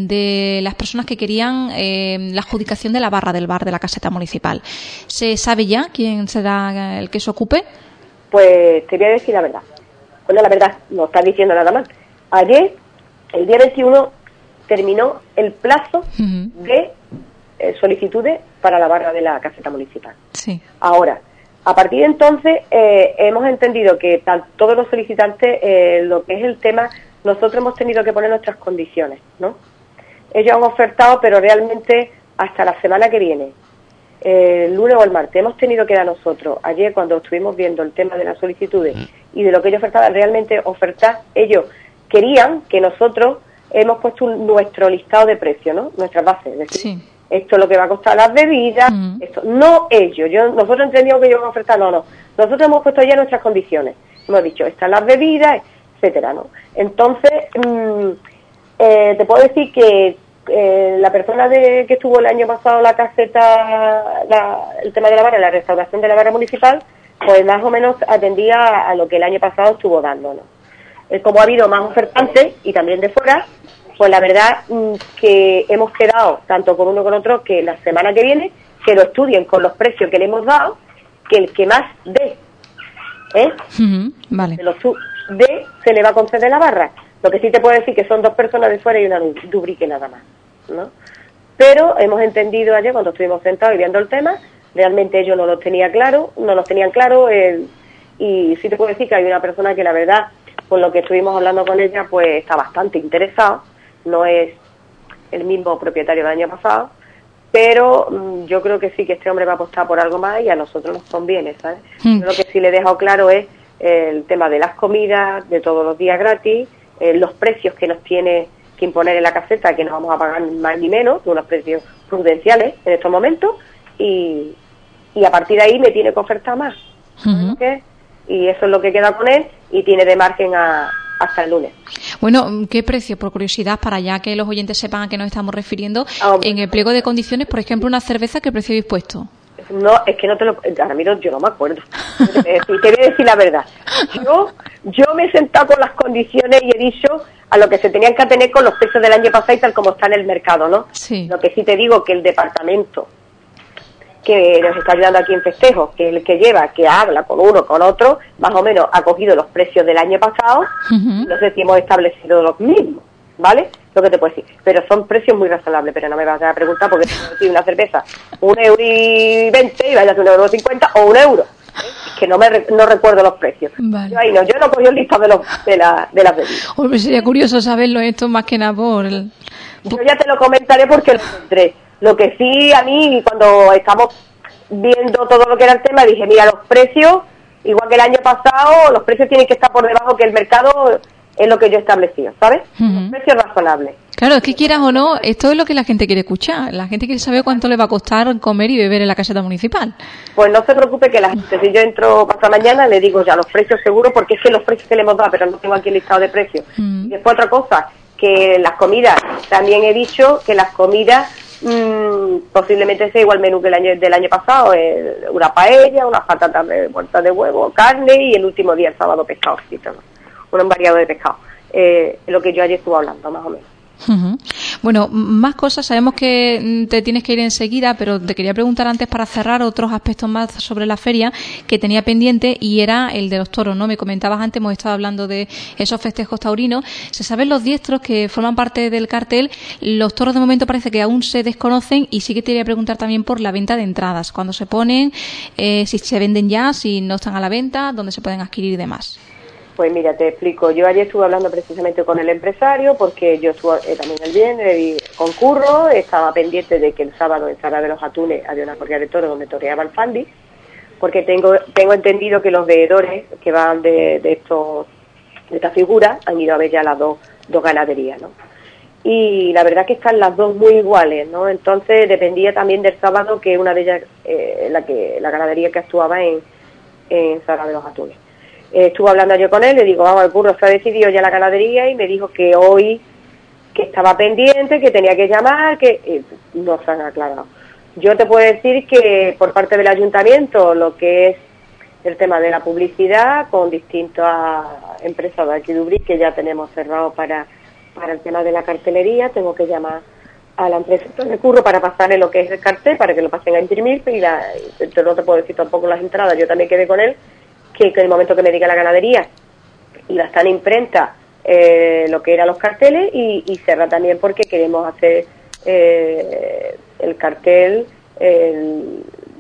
de las personas que querían eh, la adjudicación de la barra del bar de la caseta municipal. ¿Se sabe ya quién será el que se ocupe? Pues te voy a decir la verdad. Bueno, la verdad, no estás diciendo nada más. Ayer, el día veintiuno, terminó el plazo uh-huh. de eh, solicitudes para la barra de la caseta municipal. Sí. Ahora, a partir de entonces, eh, hemos entendido que tan, todos los solicitantes, eh, lo que es el tema, nosotros hemos tenido que poner nuestras condiciones, ¿no? Ellos han ofertado, pero realmente hasta la semana que viene, eh, el lunes o el martes, hemos tenido que dar nosotros, ayer cuando estuvimos viendo el tema de las solicitudes y de lo que ellos ofertaban, realmente ofertar, ellos querían que nosotros hemos puesto un, nuestro listado de precios, ¿no? Nuestras bases, es decir, sí. esto es lo que va a costar las bebidas, uh-huh. esto, no ellos, yo nosotros entendíamos que ellos van a ofertar, no, no, nosotros hemos puesto ya nuestras condiciones, hemos dicho, están las bebidas, etcétera, ¿no? Entonces, mmm, eh, te puedo decir que eh, la persona de que estuvo el año pasado la caseta, la, el tema de la barra, la restauración de la barra municipal, pues más o menos atendía a lo que el año pasado estuvo dando, ¿no? Como ha habido más ofertantes y también de fuera, pues la verdad que hemos quedado tanto con uno como con otro que la semana que viene que lo estudien con los precios que le hemos dado, que el que más dé, ¿eh? Uh-huh, vale. de los dé, se le va a conceder la barra. Lo que sí te puedo decir que son dos personas de fuera y una de Ubrique nada más, ¿no? Pero hemos entendido ayer cuando estuvimos sentados y viendo el tema, realmente ellos no lo tenían claro, no lo tenían claro, el y sí te puedo decir que hay una persona que la verdad, por lo que estuvimos hablando con ella, pues está bastante interesado, no es el mismo propietario del año pasado, pero mmm, yo creo que sí que este hombre va a apostar por algo más y a nosotros nos conviene, ¿sabes? Mm. Yo lo que sí le he dejado claro es el tema de las comidas, de todos los días gratis, eh, los precios que nos tiene que imponer en la caseta, que no vamos a pagar ni más ni menos, de unos precios prudenciales en estos momentos, y, y a partir de ahí me tiene que ofertar más. Uh-huh. ¿Okay? Y eso es lo que queda con él, y tiene de margen a, hasta el lunes. Bueno, ¿qué precio, por curiosidad, para ya que los oyentes sepan a qué nos estamos refiriendo? Oh, en el pliego de condiciones, por ejemplo, una cerveza, ¿qué precio habéis puesto? No, es que no te lo... Ahora mismo yo no me acuerdo. Te voy a decir la verdad. Yo, yo me he sentado con las condiciones y he dicho a lo que se tenían que atener con los precios del año pasado y tal como está en el mercado, ¿no? Sí. Lo que sí te digo que el departamento que nos está ayudando aquí en Festejos, que es el que lleva, que habla con uno, con otro, más o menos ha cogido los precios del año pasado, uh-huh. No sé si hemos establecido los mismos, ¿vale? Lo que te puedo decir, pero son precios muy razonables, pero no me vas a preguntar porque si una cerveza un euro y veinte y vaya a un euro cincuenta o un euro, ¿eh? Es que no me no recuerdo los precios. Vale. Yo ahí no, yo no cogí el listado de los de la de las bebidas. Hombre, sería curioso saberlo esto más que nada por el... Yo ya te lo comentaré porque lo encontré. Lo que sí a mí cuando estamos viendo todo lo que era el tema dije, mira, los precios igual que el año pasado, los precios tienen que estar por debajo que el mercado. Es lo que yo he establecido, ¿sabes? Uh-huh. Precios razonables. Claro, es que quieras o no, esto es lo que la gente quiere escuchar. La gente quiere saber cuánto le va a costar comer y beber en la caseta municipal. Pues no se preocupe que la gente, si yo entro pasado mañana, le digo ya los precios seguros, porque es que los precios que le hemos dado, pero no tengo aquí el listado de precios. Uh-huh. Y después otra cosa, que las comidas, también he dicho que las comidas mmm, posiblemente sea igual menú que el año del año pasado, eh, una paella, unas patatas de muertas de huevo, carne y el último día, el sábado, pescado, sí, un variado de pescado, eh, lo que yo ayer estuve hablando, más o menos. Uh-huh. Bueno, más cosas, sabemos que te tienes que ir enseguida, pero te quería preguntar antes para cerrar otros aspectos más sobre la feria que tenía pendiente y era el de los toros, ¿no? Me comentabas antes, hemos estado hablando de esos festejos taurinos. Se saben los diestros que forman parte del cartel, los toros de momento parece que aún se desconocen y sí que te quería preguntar también por la venta de entradas, cuándo se ponen, eh, si se venden ya, si no están a la venta, dónde se pueden adquirir y demás. Pues mira, te explico. Yo ayer estuve hablando precisamente con el empresario porque yo estuve eh, también el viernes con Curro, estaba pendiente de que el sábado en Sala de los Atunes había una corrida de toros donde toreaba el Fandi, porque tengo tengo entendido que los veedores que van de, de estos de esta figura han ido a ver ya las dos, dos ganaderías, ¿no? Y la verdad que están las dos muy iguales, ¿no? Entonces dependía también del sábado que una de ellas, eh, la que la ganadería que actuaba en, en Sala de los Atunes. Eh, estuve hablando yo con él, le digo, vamos, el Curro se ha decidido ya la ganadería y me dijo que hoy, que estaba pendiente, que tenía que llamar, que eh, no se han aclarado. Yo te puedo decir que por parte del ayuntamiento, lo que es el tema de la publicidad, con distintas empresas de aquí de Ubrique, que ya tenemos cerrado para, para el tema de la cartelería, tengo que llamar a la empresa de Curro para pasarle lo que es el cartel, para que lo pasen a imprimir, y la, yo no te puedo decir tampoco las entradas, yo también quedé con él, que, que en el momento que me diga la ganadería y la están imprenta eh, lo que eran los carteles y, y cerra también porque queremos hacer eh, el cartel, el,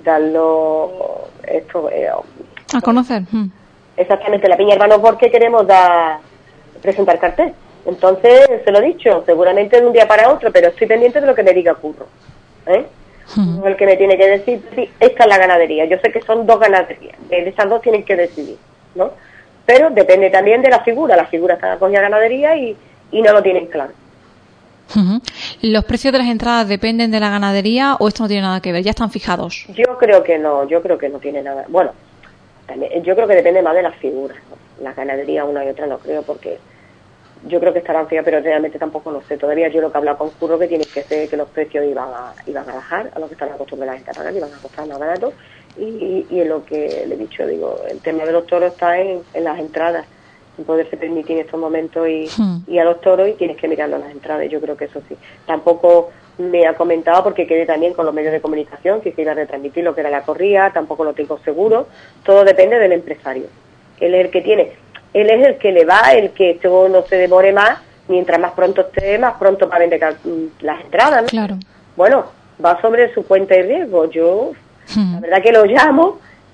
darlo esto eh, a conocer. Hmm. Exactamente, la Piña Hermanos, porque queremos dar presentar cartel. Entonces, se lo he dicho, seguramente de un día para otro, pero estoy pendiente de lo que me diga Curro, ¿eh? Uh-huh. El que me tiene que decir, sí, esta es la ganadería. Yo sé que son dos ganaderías, de esas dos tienen que decidir, ¿no? Pero depende también de la figura. La figura está acogida a ganadería y, y no lo tienen claro. Uh-huh. ¿Los precios de las entradas dependen de la ganadería o esto no tiene nada que ver? ¿Ya están fijados? Yo creo que no, yo creo que no tiene nada. Bueno, también, yo creo que depende más de las figuras, ¿no? La ganadería una y otra no creo, porque yo creo que estarán fijadas, pero realmente tampoco lo sé. Todavía yo lo que he hablado con Curro que tiene que ser que los precios iban a, iban a bajar a lo que están acostumbrados a gente a pagar, iban a costar más barato. Y, y, y en lo que le he dicho, digo, el tema de los toros está en, en las entradas, en poderse permitir en estos momentos y, hmm. y a los toros, y tienes que mirarlo en las entradas. Yo creo que eso sí. Tampoco me ha comentado, porque quedé también con los medios de comunicación, si se iba a retransmitir lo que era la corrida, tampoco lo tengo seguro. Todo depende del empresario. Él es el que tiene, él es el que le va, el que esto no se demore más, mientras más pronto esté, más pronto para vender las entradas, ¿no? Claro. Bueno, va sobre su cuenta y riesgo. Yo, hmm. la verdad que lo llamo,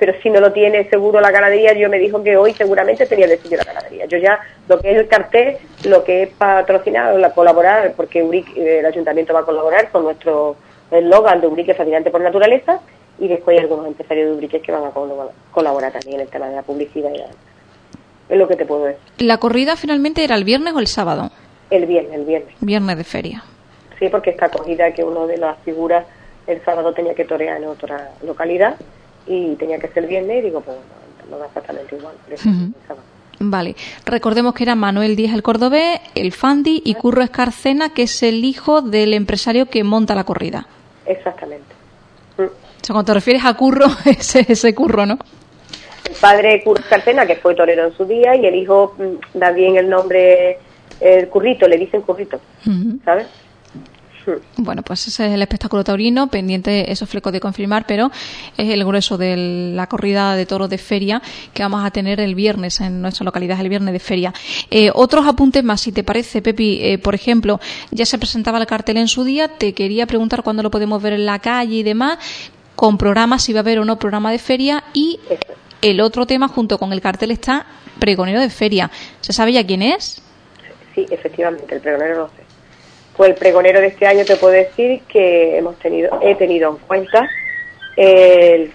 pero si no lo tiene seguro la ganadería, yo me dijo que hoy seguramente tenía el sitio la ganadería. Yo ya, lo que es el cartel, lo que es patrocinado, la colaborar, porque Ubrique, el ayuntamiento va a colaborar con nuestro eslogan de Ubrique fascinante por naturaleza, y después hay algunos empresarios de Ubrique que van a colaborar también en el tema de la publicidad. Es lo que te puedo decir. ¿La corrida finalmente era el viernes o el sábado? El viernes, el viernes. Viernes de feria. Sí, porque esta corrida que uno de las figuras el sábado tenía que torear en otra localidad y tenía que ser el viernes, y digo, pues no, no da exactamente igual. Uh-huh. Vale, recordemos que era Manuel Díaz el cordobés, el Fandi y Curro Escarcena, que es el hijo del empresario que monta la corrida. Exactamente. Mm. O sea, cuando te refieres a Curro, ese, ese Curro, ¿no? El padre Curro Escarcena, que fue torero en su día, y el hijo mm, da bien el nombre, el Currito, le dicen Currito, uh-huh. ¿sabes? Bueno, pues ese es el espectáculo taurino, pendiente esos flecos de confirmar, pero es el grueso de la corrida de toros de feria que vamos a tener el viernes en nuestra localidad, el viernes de feria. Eh, otros apuntes más, si te parece, Pepi, eh, por ejemplo, ya se presentaba el cartel en su día, te quería preguntar cuándo lo podemos ver en la calle y demás, con programas, si va a haber o no programa de feria, y el otro tema junto con el cartel está pregonero de feria. ¿Se sabe ya quién es? Sí, efectivamente, el pregonero lo sé. Pues el pregonero de este año te puedo decir que hemos tenido, he tenido en cuenta el,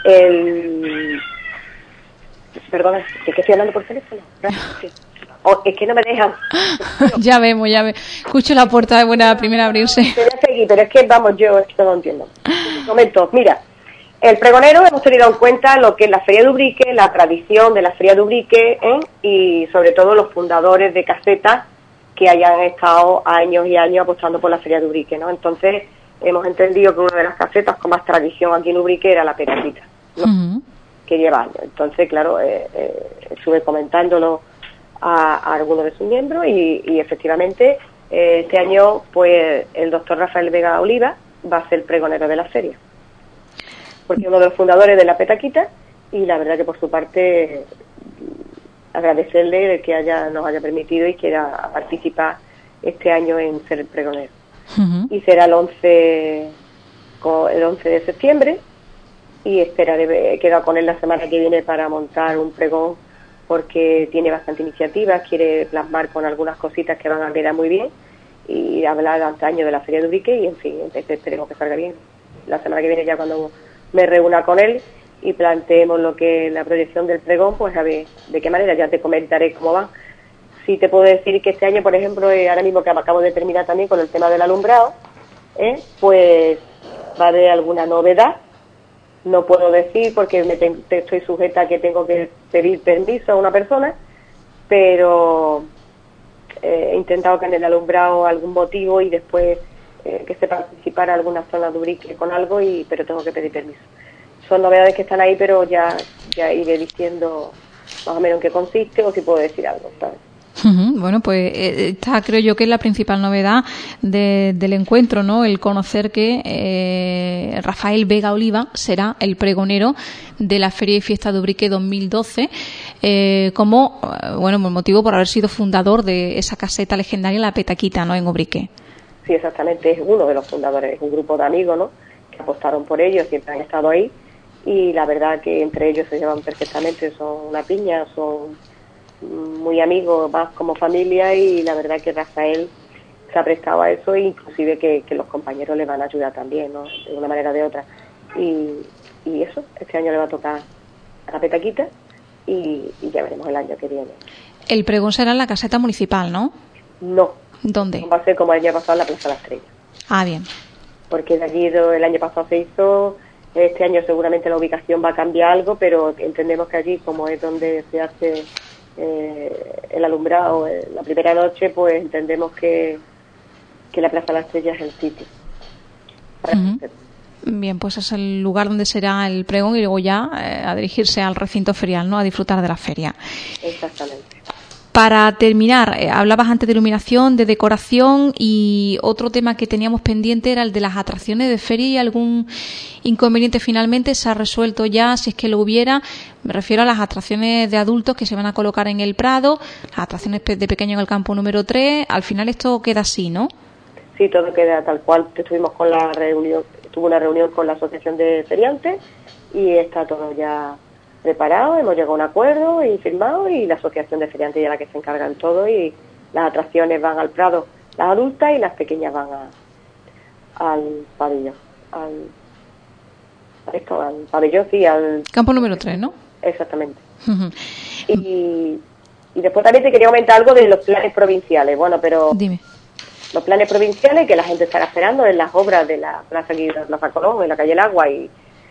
el perdona, ¿es que estoy hablando por teléfono? Sí. Oh, es que no me dejan. Ya vemos, ya vemos. Escucho la puerta de buena primera abrirse. Quería seguir, pero es que vamos, yo es que no lo entiendo. Un momento, mira, el pregonero hemos tenido en cuenta lo que es la Feria de Ubrique, la tradición de la Feria de Ubrique, ¿eh? Y sobre todo los fundadores de casetas que hayan estado años y años apostando por la Feria de Ubrique, ¿no? Entonces, hemos entendido que una de las casetas con más tradición aquí en Ubrique era la Petaquita, ¿no? Uh-huh. Que lleva años. Entonces, claro, eh, eh, estuve comentándolo a, a algunos de sus miembros y, y efectivamente, eh, este año, pues, el doctor Rafael Vega Oliva va a ser el pregonero de la feria. Porque es uno de los fundadores de la Petaquita, y la verdad que por su parte agradecerle que haya nos haya permitido y quiera participar este año en ser el pregonero. Uh-huh. Y será el once el once de septiembre, y esperaré, he quedado con él la semana que viene para montar un pregón, porque tiene bastante iniciativa, quiere plasmar con algunas cositas que van a quedar muy bien y hablar antaño de la Feria de Ubrique, y en fin, esperemos que salga bien. La semana que viene, ya cuando me reúna con él y planteemos lo que es la proyección del pregón, pues a ver de qué manera, ya te comentaré cómo va. Sí te puedo decir que este año, por ejemplo, eh, ahora mismo que acabo de terminar también con el tema del alumbrado, eh, pues va a haber alguna novedad. No puedo decir porque me te, te estoy sujeta a que tengo que pedir permiso a una persona, pero eh, he intentado que en el alumbrado algún motivo y después eh, que se participara alguna zona de Ubrique con algo, y pero tengo que pedir permiso. Son novedades que están ahí, pero ya ya iré diciendo más o menos en qué consiste o si puedo decir algo, ¿sabes? Uh-huh. Bueno, pues esta creo yo que es la principal novedad de, del encuentro, ¿no? El conocer que eh, Rafael Vega Oliva será el pregonero de la Feria y Fiesta de Ubrique dos mil doce, eh, como, bueno, motivo por haber sido fundador de esa caseta legendaria, la Petaquita, ¿no? En Ubrique. Sí, exactamente, es uno de los fundadores, es un grupo de amigos, ¿no? Que apostaron por ellos, siempre han estado ahí, y la verdad que entre ellos se llevan perfectamente, son una piña, son muy amigos, más como familia, y la verdad que Rafael se ha prestado a eso, e inclusive que, que los compañeros le van a ayudar también, ¿no? De una manera o de otra. Y, y eso, este año le va a tocar a la Petaquita, y, y ya veremos el año que viene. El pregón será en la caseta municipal, ¿no? No. ¿Dónde? Va a ser como el año pasado en la Plaza de la Estrella. Ah, bien. Porque de allí el año pasado se hizo, este año seguramente la ubicación va a cambiar algo, pero entendemos que allí, como es donde se hace eh, el alumbrado eh, la primera noche, pues entendemos que, que la Plaza de la Estrella es el sitio. Para uh-huh. Bien, pues es el lugar donde será el pregón, y luego ya eh, a dirigirse al recinto ferial, ¿no? A disfrutar de la feria. Exactamente. Para terminar, eh, hablabas antes de iluminación, de decoración, y otro tema que teníamos pendiente era el de las atracciones de feria, y algún inconveniente finalmente se ha resuelto ya, si es que lo hubiera. Me refiero a las atracciones de adultos que se van a colocar en el Prado, las atracciones de pequeños en el campo número tres. Al final esto queda así, ¿no? Sí, todo queda tal cual. Estuvimos con la reunión, tuvo una reunión con la Asociación de Feriantes, y está todo ya preparado, hemos llegado a un acuerdo y firmado, y la asociación de feriantes ya la que se encarga de todo, y las atracciones van al Prado, las adultas, y las pequeñas van a, al pabellón, al, esto, al pabellón, sí, al... Campo número tres, ¿no? Exactamente. Uh-huh. Y, y después también te quería comentar algo de los planes provinciales, bueno, pero... Dime. Los planes provinciales que la gente estará esperando en las obras de la Plaza, aquí, de la Plaza Colón, en la calle El Agua, y,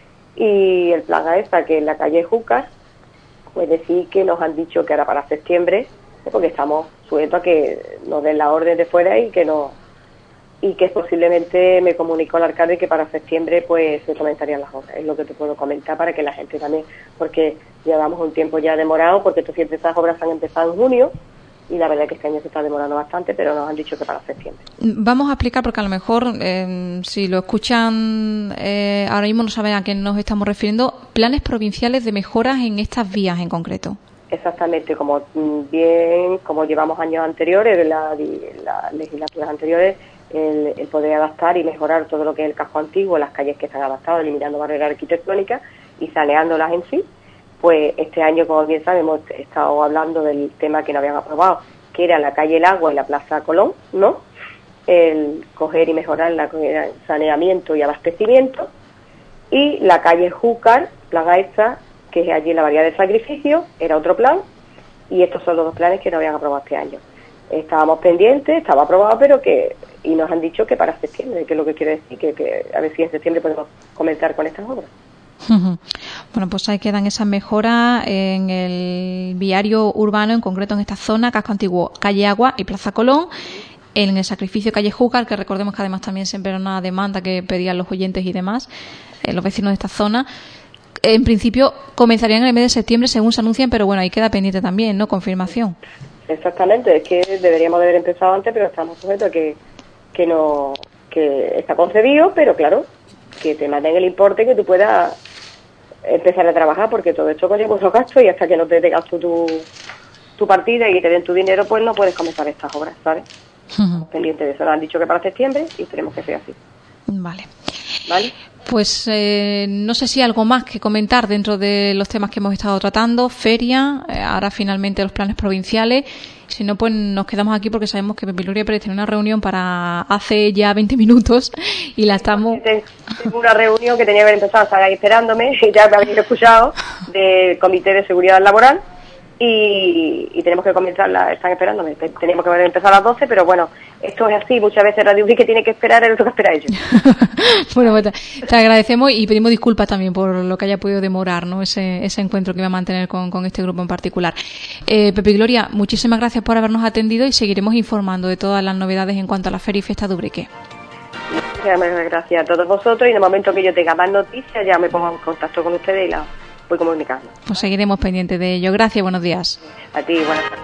y el plan A E S A, que en la calle Júcar, pues decir que nos han dicho que ahora para septiembre, porque estamos sujetos a que nos den la orden de fuera y que no y que posiblemente me comunicó el alcalde que para septiembre pues se comenzarían las obras. Es lo que te puedo comentar para que la gente también, porque llevamos un tiempo ya demorado, porque estos siempre estas obras han empezado en junio, y la verdad es que este año se está demorando bastante, pero nos han dicho que para septiembre. Vamos a explicar, porque a lo mejor eh, si lo escuchan eh, ahora mismo no saben a qué nos estamos refiriendo. Planes provinciales de mejoras en estas vías en concreto. Exactamente, como bien, como llevamos años anteriores, de las la legislaturas anteriores, el, el poder adaptar y mejorar todo lo que es el casco antiguo, las calles que están adaptadas, eliminando barreras arquitectónicas y saneándolas en sí. Pues este año, como bien saben, hemos estado hablando del tema que no habían aprobado, que era la calle El Agua y la Plaza Colón, ¿no? El coger y mejorar la, el saneamiento y abastecimiento. Y la calle Júcar, plan A E S A, que es allí en la variedad del sacrificio, era otro plan. Y estos son los dos planes que no habían aprobado este año. Estábamos pendientes, estaba aprobado, pero que... Y nos han dicho que para septiembre, que es lo que quiere decir, que, que a ver si en septiembre podemos comenzar con estas obras. Bueno, pues ahí quedan esas mejoras en el viario urbano, en concreto en esta zona, Casco Antiguo, Calle Agua y Plaza Colón, en el sacrificio Calle Júcar, que recordemos que además también siempre era una demanda que pedían los oyentes y demás, eh, los vecinos de esta zona. En principio comenzarían en el mes de septiembre según se anuncian, pero bueno, ahí queda pendiente también, ¿no? Confirmación. Exactamente, es que deberíamos de haber empezado antes, pero estamos sujetos a que, que no, que está concebido, pero claro, que te manden el importe que tú puedas empezar a trabajar, porque todo esto conlleva muchos gastos, y hasta que no te tengas tú tu, tu partida y te den tu dinero, pues no puedes comenzar estas obras, ¿sabes? Uh-huh. Pendiente de eso, nos han dicho que para septiembre y esperemos que sea así. Vale. ¿Vale? Pues eh, no sé si hay algo más que comentar dentro de los temas que hemos estado tratando, feria, eh, ahora finalmente los planes provinciales. Si no, pues nos quedamos aquí porque sabemos que Pepe Gloria Pérez tiene una reunión para hace ya veinte minutos y la estamos... Tengo una reunión que tenía que haber empezado, estaba ahí esperándome, y ya me habéis escuchado, del Comité de Seguridad Laboral, y, y tenemos que comenzarla, están esperándome, teníamos que haber empezado a las doce, pero bueno, esto es así, muchas veces Radio Ubrique tiene que esperar, el otro que espera ellos. Bueno, pues te, te agradecemos y pedimos disculpas también por lo que haya podido demorar, ¿no? ese, ese encuentro que iba a mantener con, con este grupo en particular. Eh, Pepe Gloria, muchísimas gracias por habernos atendido y seguiremos informando de todas las novedades en cuanto a la Feria y Fiesta de Ubrique. Muchas gracias a todos vosotros, y en el momento que yo tenga más noticias ya me pongo en contacto con ustedes y la voy comunicando. Pues seguiremos pendientes de ello. Gracias, buenos días. A ti, buenas tardes.